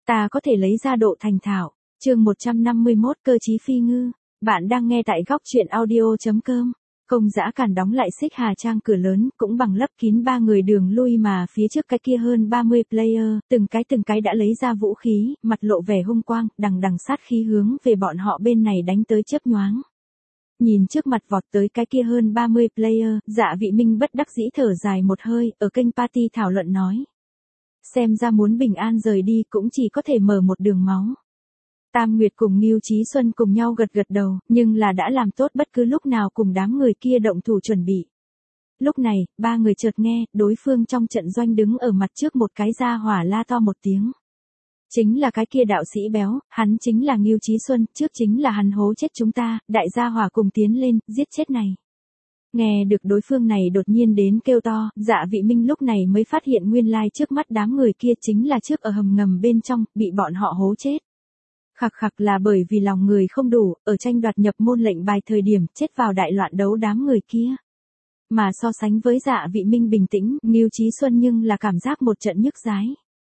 Ta có thể lấy ra độ thành thạo. Chương 151 cơ trí phi ngư. Bạn đang nghe tại góc truyện audio.com. Công Dã Càn đóng lại Xích Hà Trang cửa lớn, cũng bằng lấp kín ba người đường lui mà phía trước cái kia hơn 30 player, từng cái đã lấy ra vũ khí, mặt lộ vẻ hung quang, đằng sát khí hướng về bọn họ bên này đánh tới chớp nhoáng. Nhìn trước mặt vọt tới cái kia hơn 30 player, Dạ Vị Minh bất đắc dĩ thở dài một hơi, ở kênh party thảo luận nói. Xem ra muốn bình an rời đi cũng chỉ có thể mở một đường máu. Tam Nguyệt cùng Ngưu Chí Xuân cùng nhau gật đầu, nhưng là đã làm tốt bất cứ lúc nào cùng đám người kia động thủ chuẩn bị. Lúc này, ba người chợt nghe, đối phương trong trận doanh đứng ở mặt trước một cái gia hỏa la to một tiếng. Chính là cái kia đạo sĩ béo, hắn chính là Ngưu Chí Xuân, trước chính là hắn hố chết chúng ta, đại gia hỏa cùng tiến lên, giết chết này. Nghe được đối phương này đột nhiên đến kêu to, Dạ Vị Minh lúc này mới phát hiện nguyên lai trước mắt đám người kia chính là trước ở hầm ngầm bên trong, bị bọn họ hố chết. Khặc là bởi vì lòng người không đủ, ở tranh đoạt nhập môn lệnh bài thời điểm chết vào đại loạn đấu đám người kia. Mà so sánh với Dạ Vị Minh bình tĩnh, Ngưu Chí Xuân nhưng là cảm giác một trận nhức dái.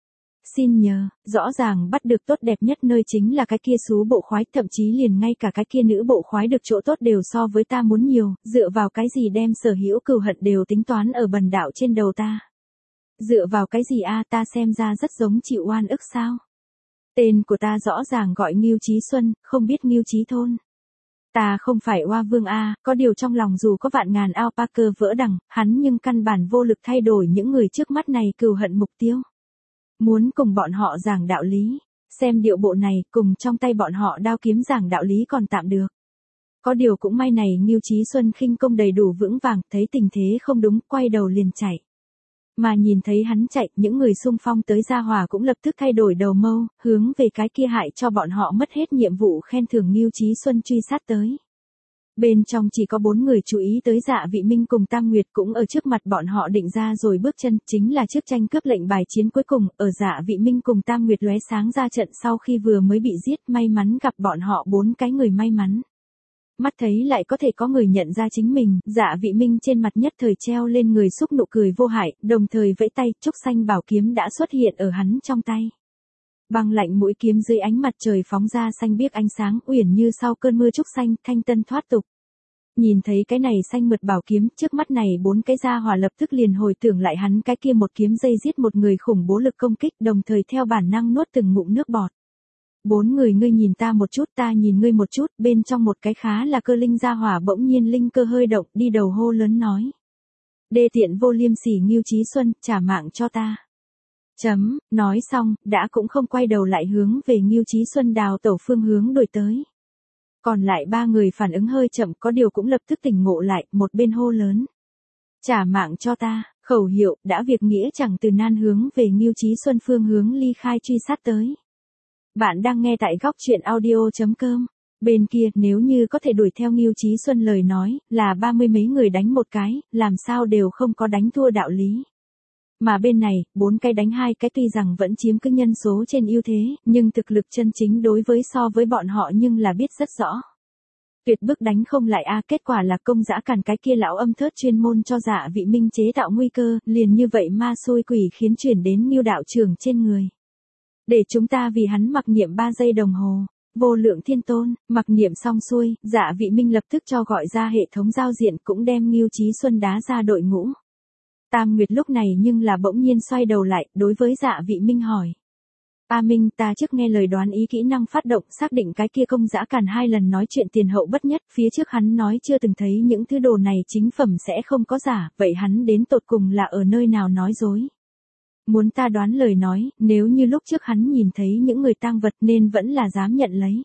Xin nhờ, rõ ràng bắt được tốt đẹp nhất nơi chính là cái kia xú bộ khoái, thậm chí liền ngay cả cái kia nữ bộ khoái được chỗ tốt đều so với ta muốn nhiều, dựa vào cái gì đem sở hữu cừu hận đều tính toán ở bần đạo trên đầu ta. Dựa vào cái gì ta xem ra rất giống chịu oan ức sao? Tên của ta rõ ràng gọi Ngưu Chí Xuân, không biết Ngưu Chí Thôn. Ta không phải oa vương có điều trong lòng dù có vạn ngàn alpaca vỡ đằng, hắn nhưng căn bản vô lực thay đổi những người trước mắt này cừu hận mục tiêu. Muốn cùng bọn họ giảng đạo lý, xem điệu bộ này cùng trong tay bọn họ đao kiếm giảng đạo lý còn tạm được. Có điều cũng may này Ngưu Chí Xuân khinh công đầy đủ vững vàng, thấy tình thế không đúng, quay đầu liền chạy. Mà nhìn thấy hắn chạy, những người xung phong tới gia hỏa cũng lập tức thay đổi đầu mâu, hướng về cái kia hại cho bọn họ mất hết nhiệm vụ khen thưởng Ngưu Chí Xuân truy sát tới. Bên trong chỉ có 4 người chú ý tới Dạ Vị Minh cùng Tam Nguyệt cũng ở trước mặt bọn họ định ra rồi bước chân, chính là trước tranh cướp lệnh bài chiến cuối cùng, ở Dạ Vị Minh cùng Tam Nguyệt lóe sáng ra trận sau khi vừa mới bị giết, may mắn gặp bọn họ 4 cái người may mắn. Mắt thấy lại có thể có người nhận ra chính mình, Dạ Vị Minh trên mặt nhất thời treo lên người xúc nụ cười vô hại, đồng thời vẫy tay, trúc xanh bảo kiếm đã xuất hiện ở hắn trong tay. Băng lạnh mũi kiếm dưới ánh mặt trời phóng ra xanh biếc ánh sáng, uyển như sau cơn mưa trúc xanh, thanh tân thoát tục. Nhìn thấy cái này xanh mượt bảo kiếm, trước mắt này 4 cái gia hỏa lập tức liền hồi tưởng lại hắn cái kia một kiếm dây giết một người khủng bố lực công kích, đồng thời theo bản năng nuốt từng ngụm nước bọt. 4 người ngươi nhìn ta một chút, ta nhìn ngươi một chút, bên trong một cái khá là cơ linh gia hỏa bỗng nhiên linh cơ hơi động, đi đầu hô lớn nói. Đê tiện vô liêm sỉ Ngưu Chí Xuân, trả mạng cho ta. Nói xong, đã cũng không quay đầu lại hướng về Ngưu Chí Xuân đào tẩu phương hướng đuổi tới. Còn lại 3 người phản ứng hơi chậm, có điều cũng lập tức tỉnh ngộ lại, một bên hô lớn. Trả mạng cho ta, khẩu hiệu, đã việc nghĩa chẳng từ nan hướng về Ngưu Chí Xuân phương hướng ly khai truy sát tới. Bạn đang nghe tại góc truyện audio.com. Bên kia, nếu như có thể đuổi theo Ngưu Chí Xuân lời nói, là 30 mấy người đánh một cái, làm sao đều không có đánh thua đạo lý. Mà bên này, 4 cái đánh 2 cái tuy rằng vẫn chiếm cứ nhân số trên ưu thế, nhưng thực lực chân chính đối với so với bọn họ nhưng là biết rất rõ. Tuyệt bức đánh không lại kết quả là Công Dã Càn cái kia lão âm thớt chuyên môn cho Dạ Vị Minh chế tạo nguy cơ, liền như vậy ma xui quỷ khiến chuyển đến Ngưu đạo trưởng trên người. Để chúng ta vì hắn mặc niệm 3 giây đồng hồ. Vô lượng thiên tôn, mặc niệm xong xuôi, Dạ Vị Minh lập tức cho gọi ra hệ thống giao diện cũng đem Ngưu Chí Xuân đá ra đội ngũ. Tam Nguyệt lúc này nhưng là bỗng nhiên xoay đầu lại, đối với Dạ Vị Minh hỏi. Minh, ta trước nghe lời đoán ý kỹ năng phát động xác định cái kia Công Dã Càn 2 lần nói chuyện tiền hậu bất nhất, phía trước hắn nói chưa từng thấy những thứ đồ này chính phẩm sẽ không có giả, vậy hắn đến tột cùng là ở nơi nào nói dối. Muốn ta đoán lời nói, nếu như lúc trước hắn nhìn thấy những người tang vật nên vẫn là dám nhận lấy.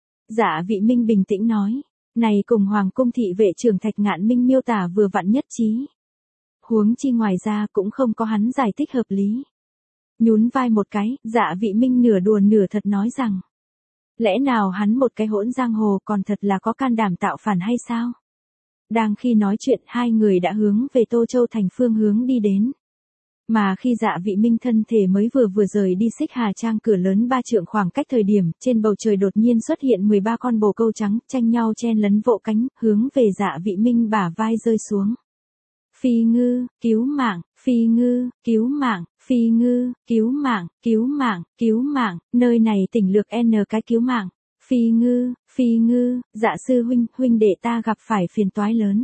Dạ Vị Minh bình tĩnh nói, này cùng Hoàng cung thị vệ trưởng Thạch Ngạn Minh miêu tả vừa vặn nhất trí. Huống chi ngoài ra cũng không có hắn giải thích hợp lý. Nhún vai một cái, Dạ Vị Minh nửa đùa nửa thật nói rằng. Lẽ nào hắn một cái hỗn giang hồ còn thật là có can đảm tạo phản hay sao? Đang khi nói chuyện 2 người đã hướng về Tô Châu thành phương hướng đi đến. Mà khi Dạ Vị Minh thân thể mới vừa rời đi Xích Hà Trang cửa lớn 3 trượng khoảng cách thời điểm, trên bầu trời đột nhiên xuất hiện 13 con bồ câu trắng, tranh nhau chen lấn vỗ cánh, hướng về Dạ Vị Minh bả vai rơi xuống. Phi ngư, cứu mạng, phi ngư, cứu mạng, Phi Ngư, cứu mạng, cứu mạng, cứu mạng, nơi này tỉnh lược N cái cứu mạng. Phi Ngư, dạ sư huynh, huynh đệ ta gặp phải phiền toái lớn.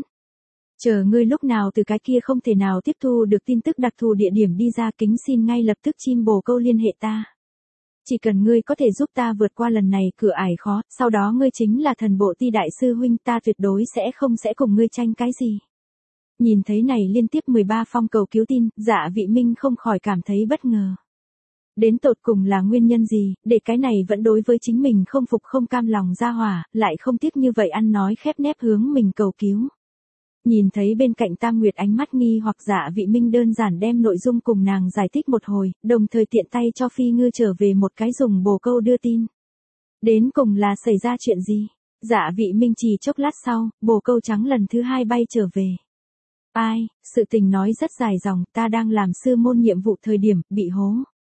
Chờ ngươi lúc nào từ cái kia không thể nào tiếp thu được tin tức đặc thù địa điểm đi ra, kính xin ngay lập tức chim bồ câu liên hệ ta. Chỉ cần ngươi có thể giúp ta vượt qua lần này cửa ải khó, sau đó ngươi chính là thần bộ ti đại sư huynh, ta tuyệt đối sẽ cùng ngươi tranh cái gì. Nhìn thấy này liên tiếp 13 phong cầu cứu tin, Dạ Vị Minh không khỏi cảm thấy bất ngờ. Đến tột cùng là nguyên nhân gì, để cái này vẫn đối với chính mình không phục không cam lòng ra hỏa, lại không tiếc như vậy ăn nói khép nép hướng mình cầu cứu. Nhìn thấy bên cạnh Tam Nguyệt ánh mắt nghi hoặc, Dạ Vị Minh đơn giản đem nội dung cùng nàng giải thích một hồi, đồng thời tiện tay cho Phi Ngư trở về một cái dùng bồ câu đưa tin. Đến cùng là xảy ra chuyện gì? Dạ Vị Minh chỉ chốc lát sau, bồ câu trắng lần thứ 2 bay trở về. Ai, sự tình nói rất dài dòng, ta đang làm sư môn nhiệm vụ thời điểm, bị hố.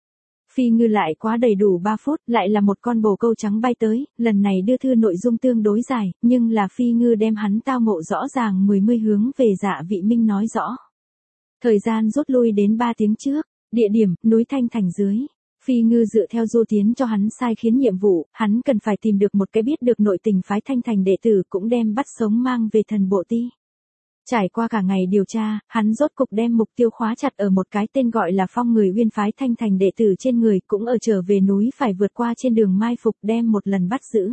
Phi Ngư lại quá đầy đủ 3 phút, lại là một con bồ câu trắng bay tới, lần này đưa thư nội dung tương đối dài, nhưng là Phi Ngư đem hắn tao ngộ rõ ràng 10 hướng về Dạ Vị Minh nói rõ. Thời gian rút lui đến 3 tiếng trước, địa điểm, núi Thanh Thành dưới. Phi Ngư dựa theo Du Tiến cho hắn sai khiến nhiệm vụ, hắn cần phải tìm được một cái biết được nội tình phái Thanh Thành đệ tử, cũng đem bắt sống mang về thần bộ ti. Trải qua cả ngày điều tra, hắn rốt cục đem mục tiêu khóa chặt ở một cái tên gọi là Phong người Uyên phái Thanh Thành đệ tử trên người, cũng ở trở về núi phải vượt qua trên đường mai phục, đem một lần bắt giữ.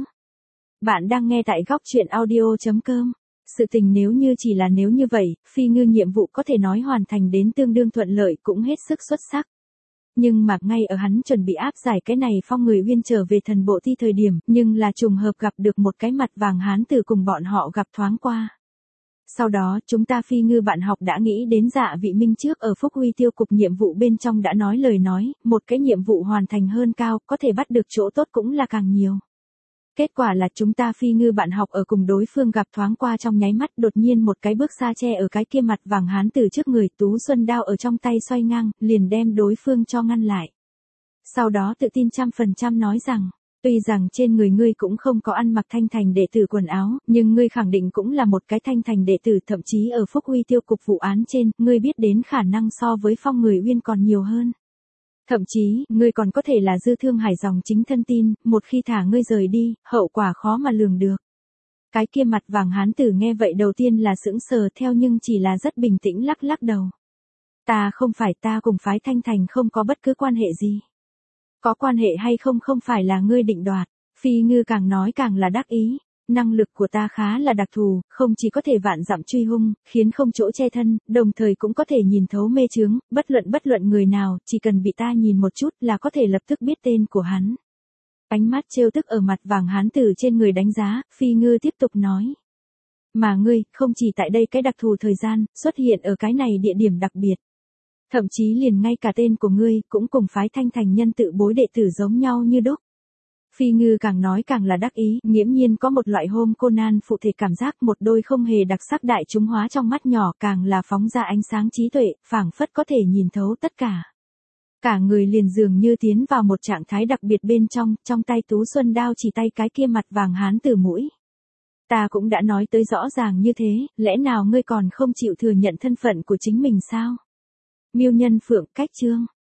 Bạn đang nghe tại góc truyện audio.com. Sự tình nếu như vậy, Phi Ngư nhiệm vụ có thể nói hoàn thành đến tương đương thuận lợi, cũng hết sức xuất sắc. Nhưng mà ngay ở hắn chuẩn bị áp giải cái này Phong người Uyên trở về thần bộ ti thời điểm, nhưng là trùng hợp gặp được một cái mặt vàng hán tử cùng bọn họ gặp thoáng qua. Sau đó, chúng ta Phi Ngư bạn học đã nghĩ đến Dạ Vị Minh trước ở Phúc Huy tiêu cục nhiệm vụ bên trong đã nói lời nói, một cái nhiệm vụ hoàn thành hơn cao, có thể bắt được chỗ tốt cũng là càng nhiều. Kết quả là chúng ta Phi Ngư bạn học ở cùng đối phương gặp thoáng qua trong nháy mắt, đột nhiên một cái bước xa che ở cái kia mặt vàng hán từ trước người, Tú Xuân đao ở trong tay xoay ngang, liền đem đối phương cho ngăn lại. Sau đó tự tin 100% nói rằng, tuy rằng trên người ngươi cũng không có ăn mặc Thanh Thành đệ tử quần áo, nhưng ngươi khẳng định cũng là một cái Thanh Thành đệ tử, thậm chí ở Phúc Huy tiêu cục vụ án trên, ngươi biết đến khả năng so với Phong người Uyên còn nhiều hơn. Thậm chí, ngươi còn có thể là Dư Thương Hải dòng chính thân tin, một khi thả ngươi rời đi, hậu quả khó mà lường được. Cái kia mặt vàng hán tử nghe vậy đầu tiên là sững sờ theo, nhưng chỉ là rất bình tĩnh lắc lắc đầu. Ta không phải, ta cùng phái Thanh Thành không có bất cứ quan hệ gì. Có quan hệ hay không không phải là ngươi định đoạt. Phi Ngư càng nói càng là đắc ý. Năng lực của ta khá là đặc thù, không chỉ có thể vạn dặm truy hung, khiến không chỗ che thân, đồng thời cũng có thể nhìn thấu mê chướng, bất luận người nào, chỉ cần bị ta nhìn một chút là có thể lập tức biết tên của hắn. Ánh mắt trêu tức ở mặt vàng hán tử trên người đánh giá, Phi Ngư tiếp tục nói. Mà ngươi, không chỉ tại đây cái đặc thù thời gian, xuất hiện ở cái này địa điểm đặc biệt. Thậm chí liền ngay cả tên của ngươi, cũng cùng phái Thanh Thành nhân tự bối đệ tử giống nhau như đúc. Phi Ngư càng nói càng là đắc ý, nghiễm nhiên có một loại hôm Conan phụ thể cảm giác, một đôi không hề đặc sắc đại chúng hóa trong mắt nhỏ càng là phóng ra ánh sáng trí tuệ, phảng phất có thể nhìn thấu tất cả. Cả người liền dường như tiến vào một trạng thái đặc biệt bên trong tay Tú Xuân đao chỉ tay cái kia mặt vàng hán tử mũi. Ta cũng đã nói tới rõ ràng như thế, lẽ nào ngươi còn không chịu thừa nhận thân phận của chính mình sao? Miêu Nhân Phượng, cách chương.